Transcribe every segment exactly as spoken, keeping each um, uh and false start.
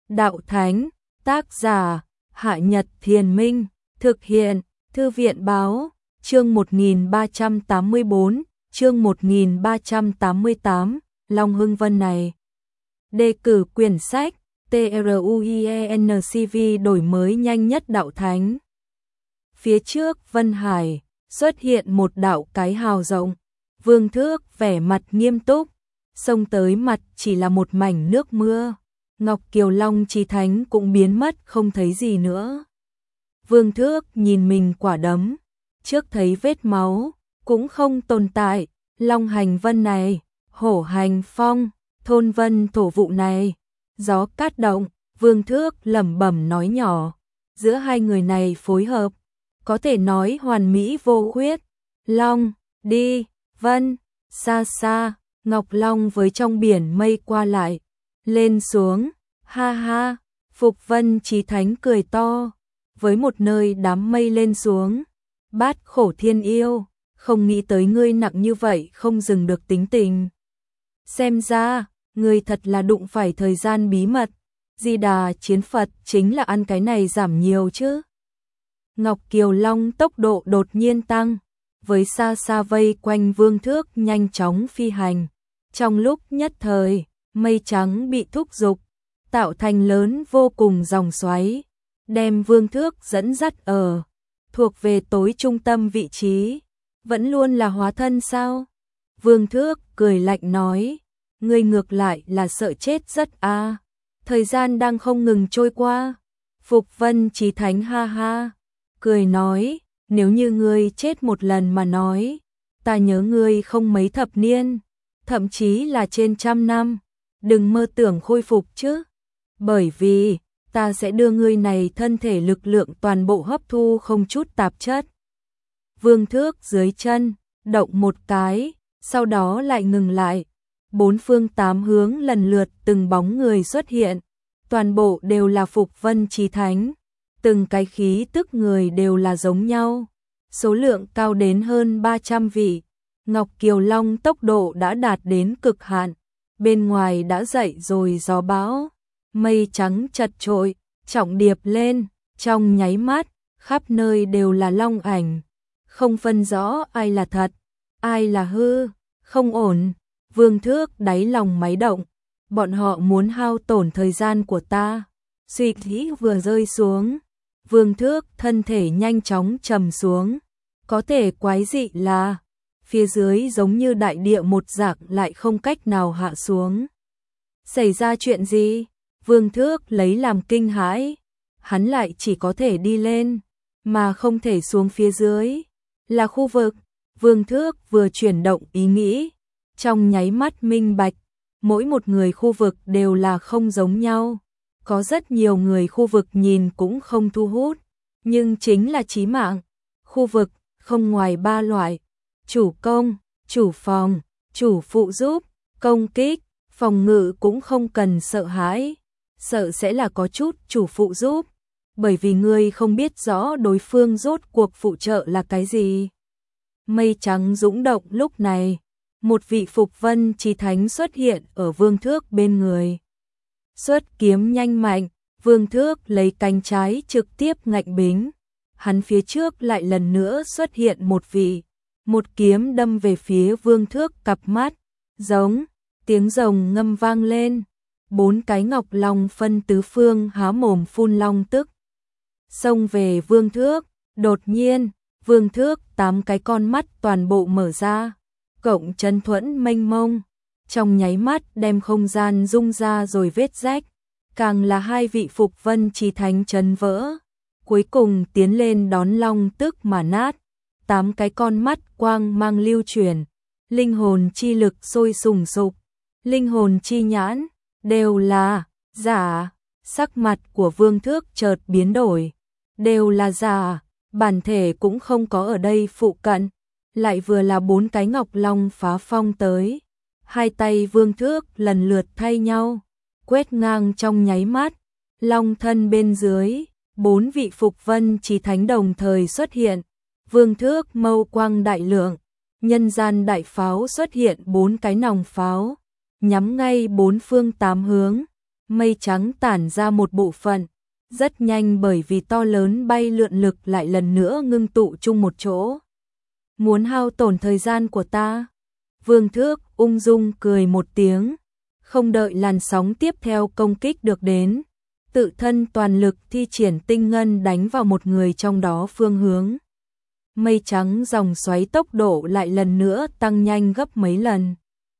Đạo Thánh, tác giả, Hạ Nhật Thiền Minh, thực hiện, Thư viện Báo, chương một nghìn ba trăm tám mươi bốn, chương một nghìn ba trăm tám mươi tám, Long Hưng Vân này. Đề cử quyển sách, TRUIENCV đổi mới nhanh nhất Đạo Thánh. Phía trước Vân Hải, xuất hiện một đạo cái hào rộng, Vương Thước vẻ mặt nghiêm túc, xông tới mặt chỉ là một mảnh nước mưa. Ngọc Kiều Long Chí Thánh cũng biến mất không thấy gì nữa. Vương Thước nhìn mình quả đấm, trước thấy vết máu, cũng không tồn tại, Long Hành Vân này, Hổ Hành Phong, Thôn Vân Thổ Vụ này, gió cát động, Vương Thước lẩm bẩm nói nhỏ, giữa hai người này phối hợp, có thể nói hoàn mỹ vô khuyết. Long, đi, Vân, xa xa, Ngọc Long với trong biển mây qua lại, lên xuống, ha ha, Phục Vân Chí Thánh cười to, với một nơi đám mây lên xuống, Bát Khổ Thiên Yêu, không nghĩ tới ngươi nặng như vậy không dừng được tính tình. Xem ra, ngươi thật là đụng phải thời gian bí mật, Di Đà chiến Phật chính là ăn cái này giảm nhiều chứ. Ngọc Kiều Long tốc độ đột nhiên tăng, với xa xa vây quanh Vương Thước nhanh chóng phi hành. Trong lúc nhất thời, mây trắng bị thúc giục, tạo thành lớn vô cùng dòng xoáy, đem Vương Thước dẫn dắt ở, thuộc về tối trung tâm vị trí, vẫn luôn là hóa thân sao? Vương Thước cười lạnh nói, ngươi ngược lại là sợ chết rất a, thời gian đang không ngừng trôi qua. Phục Vân Chí Thánh ha ha, cười nói, nếu như ngươi chết một lần mà nói, ta nhớ ngươi không mấy thập niên, thậm chí là trên trăm năm, đừng mơ tưởng khôi phục chứ, bởi vì ta sẽ đưa ngươi này thân thể lực lượng toàn bộ hấp thu không chút tạp chất. Vương Thước dưới chân, động một cái, sau đó lại ngừng lại, bốn phương tám hướng lần lượt từng bóng người xuất hiện, toàn bộ đều là Phục Vân Chí Thánh, từng cái khí tức người đều là giống nhau, số lượng cao đến hơn ba trăm vị. Ngọc Kiều Long tốc độ đã đạt đến cực hạn, bên ngoài đã dậy rồi gió bão, mây trắng chật trội, trọng điệp lên, trong nháy mắt, khắp nơi đều là long ảnh, không phân rõ ai là thật, ai là hư, không ổn. Vương Thước đáy lòng máy động, bọn họ muốn hao tổn thời gian của ta. Suy nghĩ vừa rơi xuống, Vương Thước thân thể nhanh chóng trầm xuống, có thể quái dị là phía dưới giống như đại địa một dạng lại không cách nào hạ xuống. Xảy ra chuyện gì? Vương Thước lấy làm kinh hãi, hắn lại chỉ có thể đi lên, mà không thể xuống phía dưới. Là khu vực, Vương Thước vừa chuyển động ý nghĩ, trong nháy mắt minh bạch, mỗi một người khu vực đều là không giống nhau. Có rất nhiều người khu vực nhìn cũng không thu hút, nhưng chính là chí mạng. Khu vực không ngoài ba loại, chủ công, chủ phòng, chủ phụ giúp, công kích, phòng ngự cũng không cần sợ hãi, sợ sẽ là có chút chủ phụ giúp, bởi vì ngươi không biết rõ đối phương rốt cuộc phụ trợ là cái gì. Mây trắng dũng động lúc này, một vị Phục Vân Chí Thánh xuất hiện ở Vương Thước bên người. Xuất kiếm nhanh mạnh, Vương Thước lấy cánh trái trực tiếp ngạnh bính. Hắn phía trước lại lần nữa xuất hiện một vị, một kiếm đâm về phía Vương Thước cặp mắt, giống, tiếng rồng ngâm vang lên, bốn cái ngọc long phân tứ phương há mồm phun long tức. Xông về Vương Thước, đột nhiên, Vương Thước tám cái con mắt toàn bộ mở ra, cộng chân thuẫn mênh mông, trong nháy mắt đem không gian rung ra rồi vết rách, càng là hai vị Phục Vân Chí Thánh chấn vỡ, cuối cùng tiến lên đón long tức mà nát, tám cái con mắt quang mang lưu truyền, linh hồn chi lực sôi sùng sục, linh hồn chi nhãn, đều là giả. Sắc mặt của Vương Thước chợt biến đổi, đều là giả, bản thể cũng không có ở đây phụ cận, lại vừa là bốn cái ngọc long phá phong tới. Hai tay Vương Thước lần lượt thay nhau, quét ngang trong nháy mắt, long thân bên dưới, bốn vị Phục Vân Chí Thánh đồng thời xuất hiện. Vương Thước mâu quang đại lượng, nhân gian đại pháo xuất hiện bốn cái nòng pháo, nhắm ngay bốn phương tám hướng, mây trắng tản ra một bộ phận, rất nhanh bởi vì to lớn bay lượn lực lại lần nữa ngưng tụ chung một chỗ. Muốn hao tổn thời gian của ta? Vương Thước ung dung cười một tiếng, không đợi làn sóng tiếp theo công kích được đến, tự thân toàn lực thi triển tinh ngân đánh vào một người trong đó phương hướng. Mây trắng dòng xoáy tốc độ lại lần nữa tăng nhanh gấp mấy lần.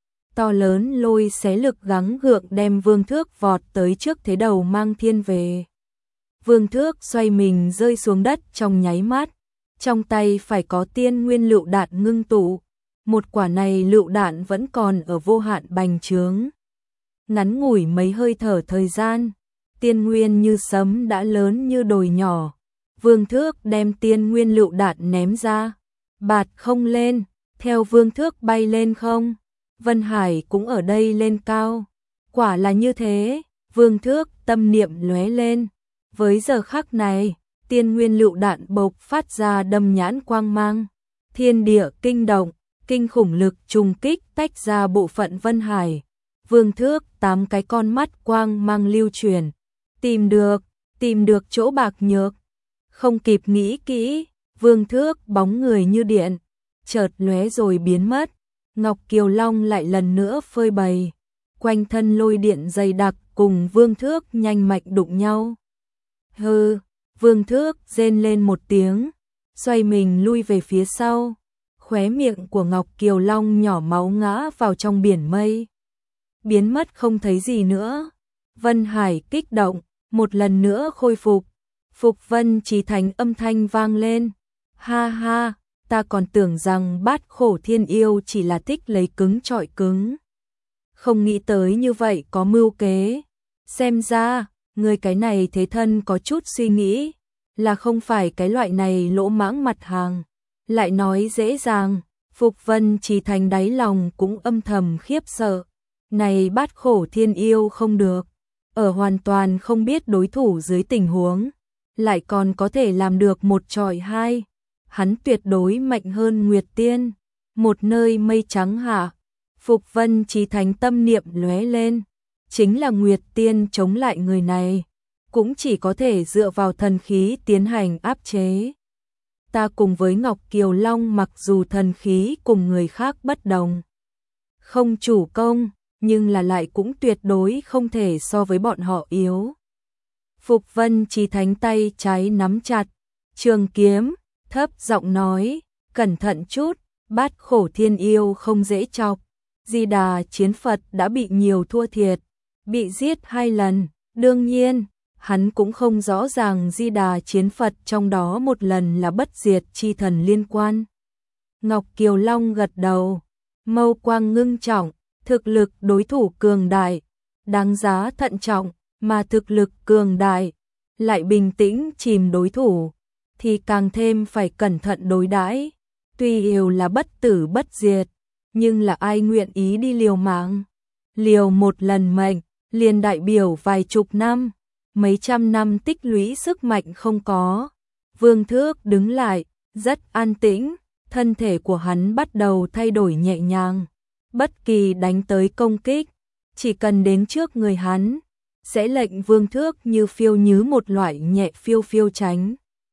To lớn lôi xé lực gắng gượng đem Vương Thước vọt tới trước thế đầu mang thiên về. Vương Thước xoay mình rơi xuống đất trong nháy mắt, trong tay phải có tiên nguyên lựu đạn ngưng tụ, một quả này lựu đạn vẫn còn ở vô hạn bành trướng. Ngắn ngủi mấy hơi thở thời gian, tiên nguyên như sấm đã lớn như đồi nhỏ. Vương Thước đem tiên nguyên lựu đạn ném ra, bạt không lên, theo Vương Thước bay lên không. Vân Hải cũng ở đây lên cao. Quả là như thế, Vương Thước tâm niệm lóe lên. Với giờ khắc này, tiên nguyên lựu đạn bộc phát ra đâm nhãn quang mang. Thiên địa kinh động, kinh khủng lực trùng kích tách ra bộ phận Vân Hải. Vương Thước tám cái con mắt quang mang lưu truyền. Tìm được, tìm được chỗ bạc nhược. Không kịp nghĩ kỹ, Vương Thước bóng người như điện, chợt lóe rồi biến mất. Ngọc Kiều Long lại lần nữa phơi bày, quanh thân lôi điện dày đặc cùng Vương Thước nhanh mạnh đụng nhau. Hừ, Vương Thước rên lên một tiếng, xoay mình lui về phía sau, khóe miệng của Ngọc Kiều Long nhỏ máu ngã vào trong biển mây. Biến mất không thấy gì nữa. Vân Hải kích động, một lần nữa khôi phục. Phục Vân Chí Thánh âm thanh vang lên. Ha ha, ta còn tưởng rằng Bát Khổ Thiên Yêu chỉ là thích lấy cứng trọi cứng. Không nghĩ tới như vậy có mưu kế. Xem ra, người cái này thế thân có chút suy nghĩ, là không phải cái loại này lỗ mãng mặt hàng. Lại nói dễ dàng, Phục Vân Chí Thánh đáy lòng cũng âm thầm khiếp sợ. Này Bát Khổ Thiên Yêu không được, ở hoàn toàn không biết đối thủ dưới tình huống, lại còn có thể làm được một chọi hai. Hắn tuyệt đối mạnh hơn Nguyệt Tiên. Một nơi mây trắng hạ, Phục Vân Chí Thánh tâm niệm lóe lên, chính là Nguyệt Tiên chống lại người này, cũng chỉ có thể dựa vào thần khí tiến hành áp chế. Ta cùng với Ngọc Kiều Long mặc dù thần khí cùng người khác bất đồng, không chủ công, nhưng là lại cũng tuyệt đối không thể so với bọn họ yếu. Phục Vân Chí Thánh tay trái nắm chặt trường kiếm, thấp giọng nói, cẩn thận chút, Bát Khổ Thiên Yêu không dễ chọc. Di Đà Chiến Phật đã bị nhiều thua thiệt, bị giết hai lần, đương nhiên, hắn cũng không rõ ràng Di Đà Chiến Phật trong đó một lần là bất diệt chi thần liên quan. Ngọc Kiều Long gật đầu, mâu quang ngưng trọng, thực lực đối thủ cường đại, đáng giá thận trọng, mà thực lực cường đại, lại bình tĩnh chìm đối thủ, thì càng thêm phải cẩn thận đối đãi. Tuy yêu là bất tử bất diệt, nhưng là ai nguyện ý đi liều mạng. Liều một lần mệnh, liền đại biểu vài chục năm, mấy trăm năm tích lũy sức mạnh không có. Vương Thước đứng lại, rất an tĩnh, thân thể của hắn bắt đầu thay đổi nhẹ nhàng. Bất kỳ đánh tới công kích, chỉ cần đến trước người hắn, sẽ lệnh Vương Thước như phiêu như một loại nhẹ phiêu phiêu tránh.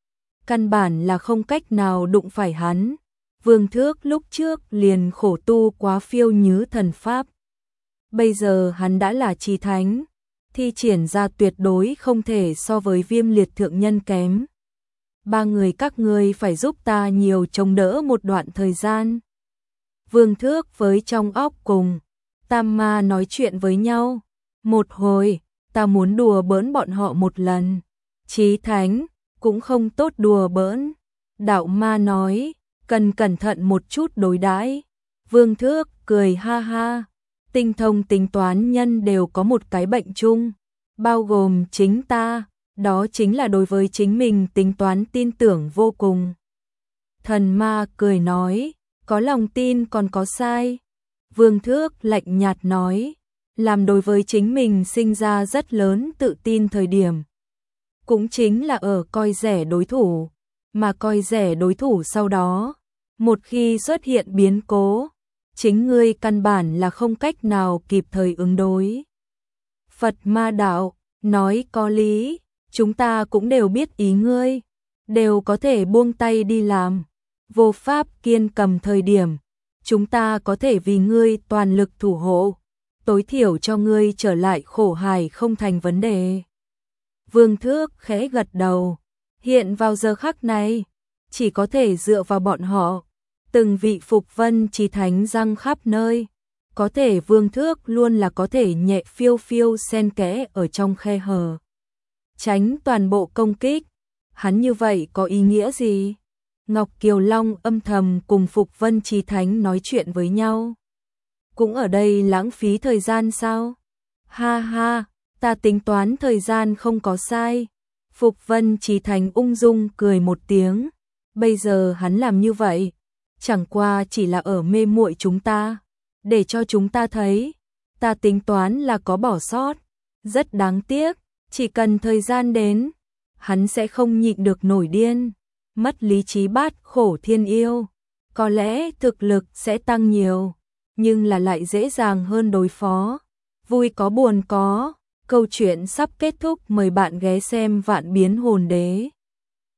Căn bản là không cách nào đụng phải hắn. Vương Thước lúc trước liền khổ tu quá phiêu như thần pháp. Bây giờ hắn đã là chí thánh, thi triển ra tuyệt đối không thể so với Viêm Liệt thượng nhân kém. Ba người các ngươi phải giúp ta nhiều chống đỡ một đoạn thời gian. Vương Thước với trong óc cùng Tam Ma nói chuyện với nhau. Một hồi, ta muốn đùa bỡn bọn họ một lần. Chí thánh, cũng không tốt đùa bỡn. Đạo Ma nói, cần cẩn thận một chút đối đãi. Vương Thước cười ha ha. Tinh thông tính toán nhân đều có một cái bệnh chung, bao gồm chính ta, đó chính là đối với chính mình tính toán tin tưởng vô cùng. Thần Ma cười nói, có lòng tin còn có sai. Vương Thước lạnh nhạt nói, làm đối với chính mình sinh ra rất lớn tự tin thời điểm. Cũng chính là ở coi rẻ đối thủ, mà coi rẻ đối thủ sau đó, một khi xuất hiện biến cố, chính ngươi căn bản là không cách nào kịp thời ứng đối. Phật Ma đạo, nói có lý, chúng ta cũng đều biết ý ngươi, đều có thể buông tay đi làm. Vô pháp kiên cầm thời điểm, chúng ta có thể vì ngươi toàn lực thủ hộ, tối thiểu cho ngươi trở lại khổ hải không thành vấn đề. Vương Thước khẽ gật đầu, hiện vào giờ khắc này, chỉ có thể dựa vào bọn họ. Từng vị Phục Vân Chí Thánh răng khắp nơi, có thể Vương Thước luôn là có thể nhẹ phiêu phiêu xen kẽ ở trong khe hở, tránh toàn bộ công kích. Hắn như vậy có ý nghĩa gì? Ngọc Kiều Long âm thầm cùng Phục Vân Chí Thánh nói chuyện với nhau. Cũng ở đây lãng phí thời gian sao? Ha ha, ta tính toán thời gian không có sai. Phục Vân Chí Thánh ung dung cười một tiếng. Bây giờ hắn làm như vậy, chẳng qua chỉ là ở mê muội chúng ta, để cho chúng ta thấy, ta tính toán là có bỏ sót. Rất đáng tiếc, chỉ cần thời gian đến, hắn sẽ không nhịn được nổi điên, mất lý trí bát khổ thiên yêu. Có lẽ thực lực sẽ tăng nhiều, nhưng là lại dễ dàng hơn đối phó. Vui có buồn có, câu chuyện sắp kết thúc, mời bạn ghé xem Vạn Biến Hồn Đế.